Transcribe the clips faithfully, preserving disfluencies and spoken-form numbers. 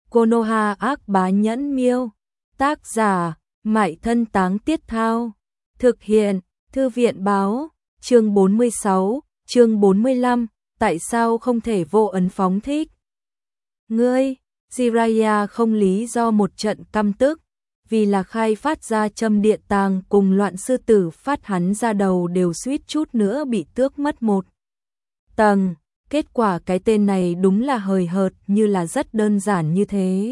Konoha ác bá nhẫn miêu. Tác giả, Mại Thân Táng Tiết Thao. Thực hiện, Thư viện báo. Chương bốn mươi sáu, chương bốn mươi lăm, tại sao không thể vô ấn phóng thích? Ngươi, Jiraiya không lý do một trận căm tức, vì là khai phát ra châm điện tàng cùng loạn sư tử phát hắn ra đầu đều suýt chút nữa bị tước mất một tầng. Kết quả cái tên này đúng là hời hợt, như là rất đơn giản như thế.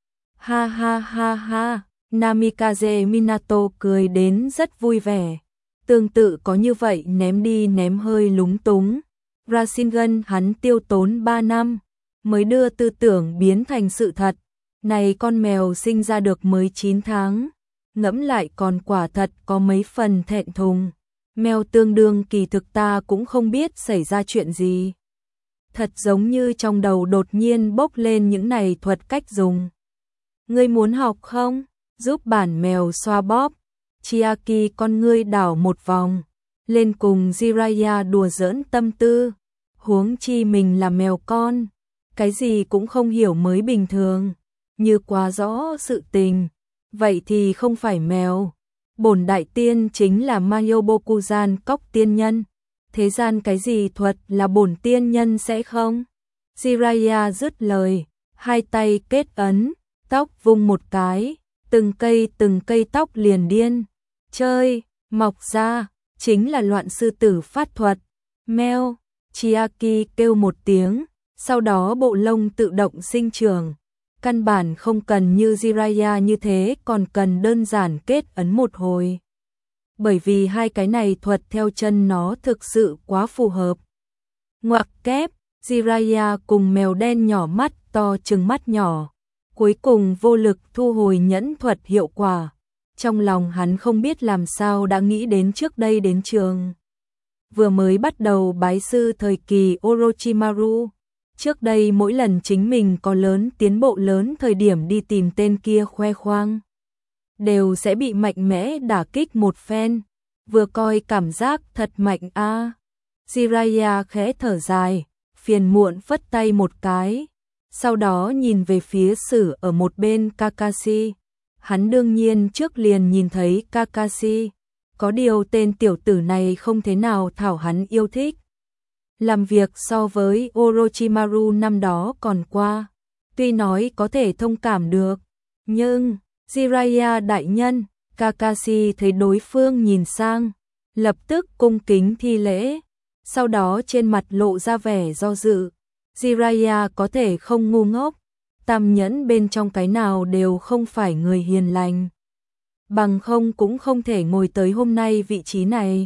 Ha ha ha ha, Namikaze Minato cười đến rất vui vẻ. Tương tự có như vậy ném đi ném hơi lúng túng. Rasengan hắn tiêu tốn ba năm mới đưa tư tưởng biến thành sự thật. Này con mèo sinh ra được mới chín tháng, ngẫm lại còn quả thật có mấy phần thẹn thùng. Mèo tương đương kỳ thực ta cũng không biết xảy ra chuyện gì. Thật giống như trong đầu đột nhiên bốc lên những này thuật cách dùng. Ngươi muốn học không? Giúp bản mèo xoa bóp. Chiaki con ngươi đảo một vòng, lên cùng Jiraiya đùa giỡn tâm tư. Huống chi mình là mèo con, cái gì cũng không hiểu mới bình thường. Như quá rõ sự tình, vậy thì không phải mèo. Bổn đại tiên chính là Mayobokuzan cóc tiên nhân. Thế gian cái gì thuật là bổn tiên nhân sẽ không? Jiraiya dứt lời, hai tay kết ấn, tóc vung một cái, từng cây từng cây tóc liền điên chơi, mọc ra, chính là loạn sư tử phát thuật. Meo, Chiaki kêu một tiếng, sau đó bộ lông tự động sinh trưởng. Căn bản không cần như Jiraiya như thế, còn cần đơn giản kết ấn một hồi. Bởi vì hai cái này thuật theo chân nó thực sự quá phù hợp. Ngoặc kép, Jiraiya cùng mèo đen nhỏ mắt to trừng mắt nhỏ. Cuối cùng vô lực thu hồi nhẫn thuật hiệu quả. Trong lòng hắn không biết làm sao đã nghĩ đến trước đây đến trường. Vừa mới bắt đầu bái sư thời kỳ Orochimaru. Trước đây mỗi lần chính mình có lớn tiến bộ lớn thời điểm đi tìm tên kia khoe khoang, đều sẽ bị mạnh mẽ đả kích một phen. Vừa coi cảm giác thật mạnh a. À. Jiraiya khẽ thở dài, phiền muộn phất tay một cái. Sau đó nhìn về phía Sử ở một bên Kakashi. Hắn đương nhiên trước liền nhìn thấy Kakashi. Có điều tên tiểu tử này không thế nào thảo hắn yêu thích. Làm việc so với Orochimaru năm đó còn qua. Tuy nói có thể thông cảm được, nhưng Jiraiya đại nhân, Kakashi thấy đối phương nhìn sang, lập tức cung kính thi lễ. Sau đó trên mặt lộ ra vẻ do dự. Jiraiya có thể không ngu ngốc, tam nhẫn bên trong cái nào đều không phải người hiền lành. Bằng không cũng không thể ngồi tới hôm nay vị trí này.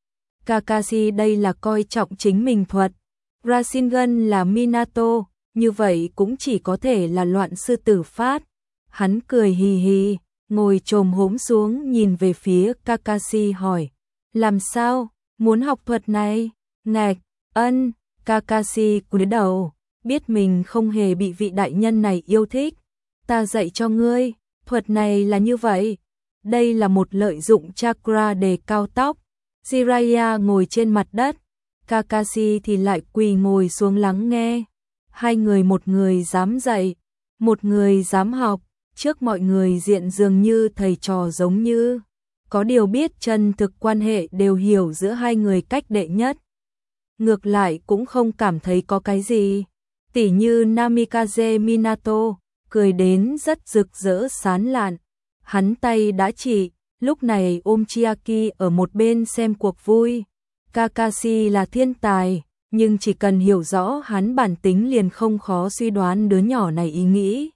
Kakashi đây là coi trọng chính mình thuật. Rasengan là Minato, như vậy cũng chỉ có thể là loạn sư tử phát. Hắn cười hì hì, ngồi chồm hổm xuống nhìn về phía Kakashi hỏi. Làm sao, muốn học thuật này? Ngạch, ân, Kakashi cúi đầu, biết mình không hề bị vị đại nhân này yêu thích. Ta dạy cho ngươi, thuật này là như vậy. Đây là một lợi dụng chakra đề cao tóc. Jiraiya ngồi trên mặt đất, Kakashi thì lại quỳ ngồi xuống lắng nghe. Hai người, một người dám dạy, một người dám học, trước mọi người diện dường như thầy trò giống như. Có điều biết chân thực quan hệ đều hiểu giữa hai người cách đệ nhất. Ngược lại cũng không cảm thấy có cái gì. Tỉ như Namikaze Minato, cười đến rất rực rỡ sán lạn. Hắn tay đã chỉ, lúc này ôm Chiaki ở một bên xem cuộc vui. Kakashi là thiên tài, nhưng chỉ cần hiểu rõ hắn bản tính liền không khó suy đoán đứa nhỏ này ý nghĩ.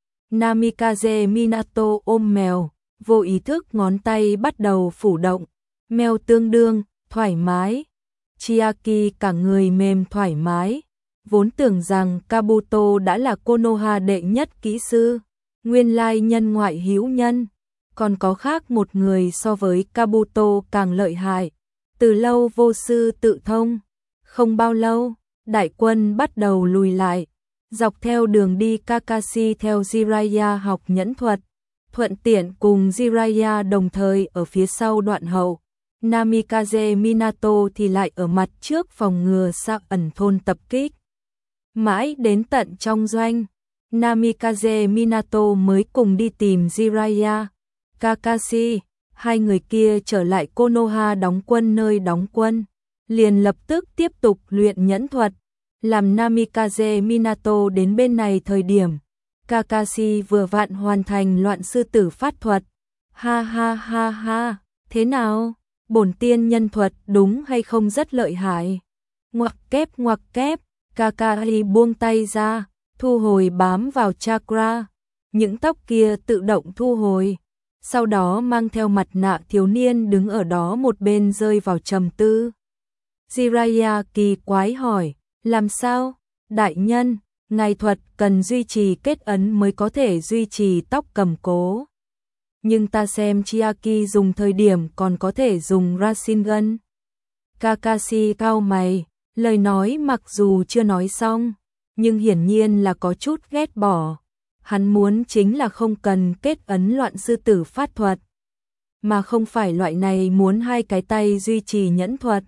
Namikaze Minato ôm mèo, vô ý thức ngón tay bắt đầu phủ động. Mèo tương đương, thoải mái. Chiaki cả người mềm thoải mái. Vốn tưởng rằng Kabuto đã là Konoha đệ nhất kỹ sư, nguyên lai nhân ngoại hữu nhân. Còn có khác một người so với Kabuto càng lợi hại. Từ lâu vô sư tự thông. Không bao lâu, đại quân bắt đầu lùi lại. Dọc theo đường đi Kakashi theo Jiraiya học nhẫn thuật. Thuận tiện cùng Jiraiya đồng thời ở phía sau đoạn hậu. Namikaze Minato thì lại ở mặt trước phòng ngừa xạ ẩn thôn tập kích. Mãi đến tận trong doanh, Namikaze Minato mới cùng đi tìm Jiraiya, Kakashi. Hai người kia trở lại Konoha đóng quân nơi đóng quân, liền lập tức tiếp tục luyện nhẫn thuật. Làm Namikaze Minato đến bên này thời điểm, Kakashi vừa vặn hoàn thành loạn sư tử phát thuật. Ha ha ha ha, thế nào? Bổn tiên nhân thuật đúng hay không rất lợi hại? Ngoặc kép ngoặc kép, Kakashi buông tay ra, thu hồi bám vào chakra. Những tóc kia tự động thu hồi. Sau đó mang theo mặt nạ thiếu niên đứng ở đó một bên rơi vào trầm tư. Jiraiya kỳ quái hỏi, làm sao? Đại nhân, ngài thuật cần duy trì kết ấn mới có thể duy trì tóc cầm cố. Nhưng ta xem Chiaki dùng thời điểm còn có thể dùng Rasengan. Kakashi cau mày, lời nói mặc dù chưa nói xong, nhưng hiển nhiên là có chút ghét bỏ. Hắn muốn chính là không cần kết ấn loạn sư tử phát thuật, mà không phải loại này muốn hai cái tay duy trì nhẫn thuật.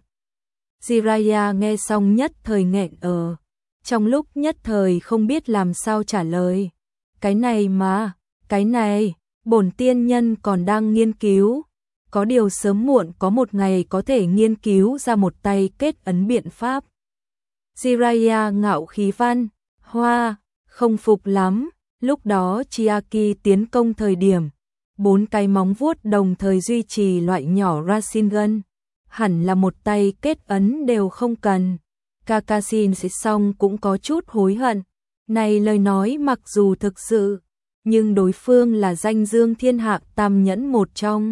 Jiraiya nghe xong nhất thời nghẹn ở, trong lúc nhất thời không biết làm sao trả lời. Cái này mà, cái này, bổn tiên nhân còn đang nghiên cứu, có điều sớm muộn có một ngày có thể nghiên cứu ra một tay kết ấn biện pháp. Jiraiya ngạo khí văn, hoa, không phục lắm. Lúc đó Chiaki tiến công thời điểm, bốn cái móng vuốt đồng thời duy trì loại nhỏ Rasengan, hẳn là một tay kết ấn đều không cần. Kakashi xong cũng có chút hối hận. Này lời nói mặc dù thực sự, nhưng đối phương là danh dương thiên hạ tam nhẫn một trong.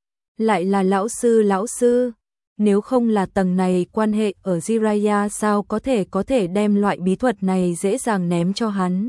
Lại là lão sư lão sư, nếu không là tầng này quan hệ ở Jiraiya sao có thể có thể đem loại bí thuật này dễ dàng ném cho hắn.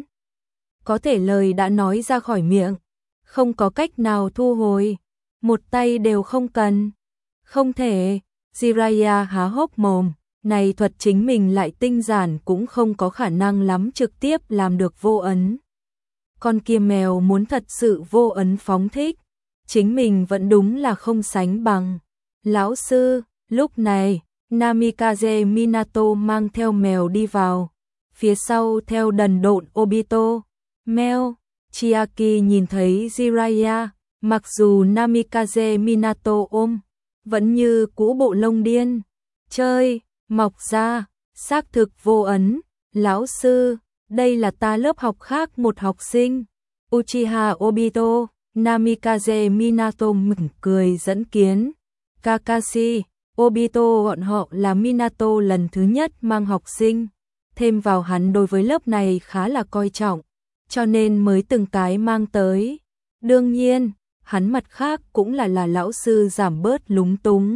Có thể lời đã nói ra khỏi miệng, không có cách nào thu hồi, một tay đều không cần. Không thể, Jiraiya há hốc mồm, này thuật chính mình lại tinh giản cũng không có khả năng lắm trực tiếp làm được vô ấn. Con kia mèo muốn thật sự vô ấn phóng thích, chính mình vẫn đúng là không sánh bằng. Lão sư, lúc này, Namikaze Minato mang theo mèo đi vào, phía sau theo đần độn Obito. Mèo, Chiaki nhìn thấy Jiraiya, mặc dù Namikaze Minato ôm, vẫn như cũ bộ lông điên. Chơi, mọc ra, xác thực vô ấn. Lão sư, đây là ta lớp học khác một học sinh. Uchiha Obito, Namikaze Minato mỉm cười dẫn kiến. Kakashi, Obito bọn họ là Minato lần thứ nhất mang học sinh. Thêm vào hắn đối với lớp này khá là coi trọng, cho nên mới từng cái mang tới. Đương nhiên, hắn mặt khác cũng là là lão sư giảm bớt lúng túng.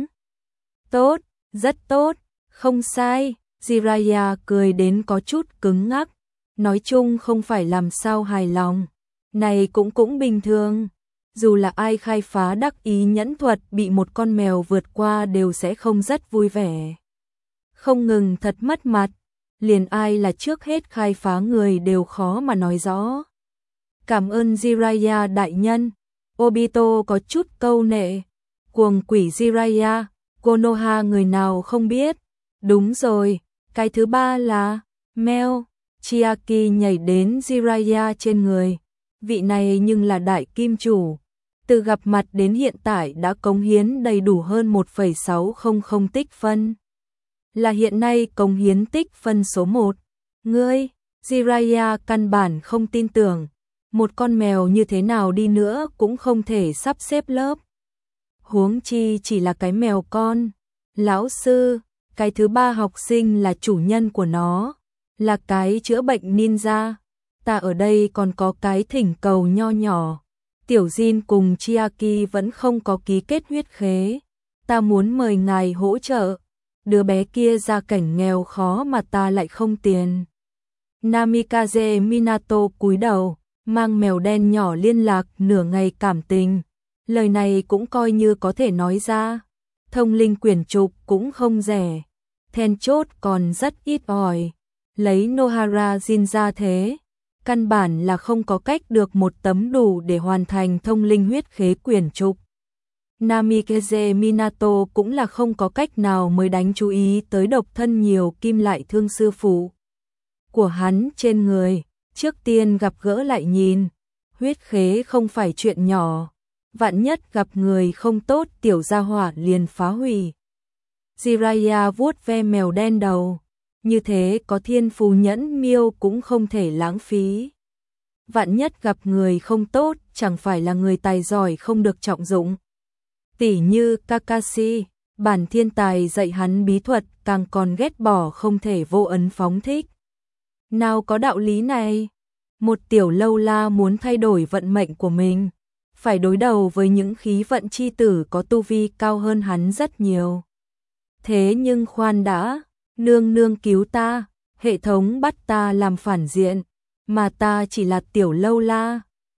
Tốt, rất tốt, không sai. Jiraiya cười đến có chút cứng ngắc, nói chung không phải làm sao hài lòng. Này cũng cũng bình thường, dù là ai khai phá đắc ý nhẫn thuật bị một con mèo vượt qua đều sẽ không rất vui vẻ. Không ngừng thật mất mặt, liền ai là trước hết khai phá người đều khó mà nói rõ. Cảm ơn Jiraiya đại nhân. Obito có chút câu nệ. Cuồng quỷ Jiraiya, Konoha người nào không biết. Đúng rồi, cái thứ ba là Mèo. Chiaki nhảy đến Jiraiya trên người. Vị này nhưng là đại kim chủ, từ gặp mặt đến hiện tại đã cống hiến đầy đủ hơn một phẩy sáu không không tích phân. Là hiện nay cống hiến tích phân số một. Ngươi, Jiraiya căn bản không tin tưởng, một con mèo như thế nào đi nữa cũng không thể sắp xếp lớp. Huống chi chỉ là cái mèo con. Lão sư, cái thứ ba học sinh là chủ nhân của nó, là cái chữa bệnh ninja. Ta ở đây còn có cái thỉnh cầu nho nhỏ. Tiểu Jin cùng Chiaki vẫn không có ký kết huyết khế. Ta muốn mời ngài hỗ trợ. Đứa bé kia gia cảnh nghèo khó mà ta lại không tiền. Namikaze Minato cúi đầu, mang mèo đen nhỏ liên lạc nửa ngày cảm tình. Lời này cũng coi như có thể nói ra. Thông linh quyển trục cũng không rẻ. Then chốt còn rất ít ỏi. Lấy Nohara Jin ra thế, căn bản là không có cách được một tấm đủ để hoàn thành thông linh huyết khế quyển trục. Namikaze Minato cũng là không có cách nào mới đánh chú ý tới độc thân nhiều kim lại thương sư phụ của hắn trên người. Trước tiên gặp gỡ lại nhìn, huyết khế không phải chuyện nhỏ, vạn nhất gặp người không tốt tiểu gia hỏa liền phá hủy. Jiraiya vuốt ve mèo đen đầu, như thế có thiên phú nhẫn miêu cũng không thể lãng phí. Vạn nhất gặp người không tốt, chẳng phải là người tài giỏi không được trọng dụng. Tỉ như Kakashi, bản thiên tài dạy hắn bí thuật càng còn ghét bỏ không thể vô ấn phóng thích. Nào có đạo lý này, một tiểu lâu la muốn thay đổi vận mệnh của mình, phải đối đầu với những khí vận chi tử có tu vi cao hơn hắn rất nhiều. Thế nhưng khoan đã, nương nương cứu ta, hệ thống bắt ta làm phản diện, mà ta chỉ là tiểu lâu la,